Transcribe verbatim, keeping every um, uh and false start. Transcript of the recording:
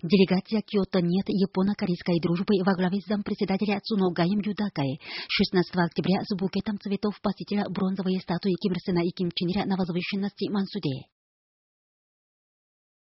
Делегация Киото нет японо-корейской дружбы во главе с зампредседателя Цуногаем Юдакой шестнадцатого октября с букетом цветов посетила бронзовые статуи Ким Ир Сена и Ким Чен Ира на возвышенности Мансуде.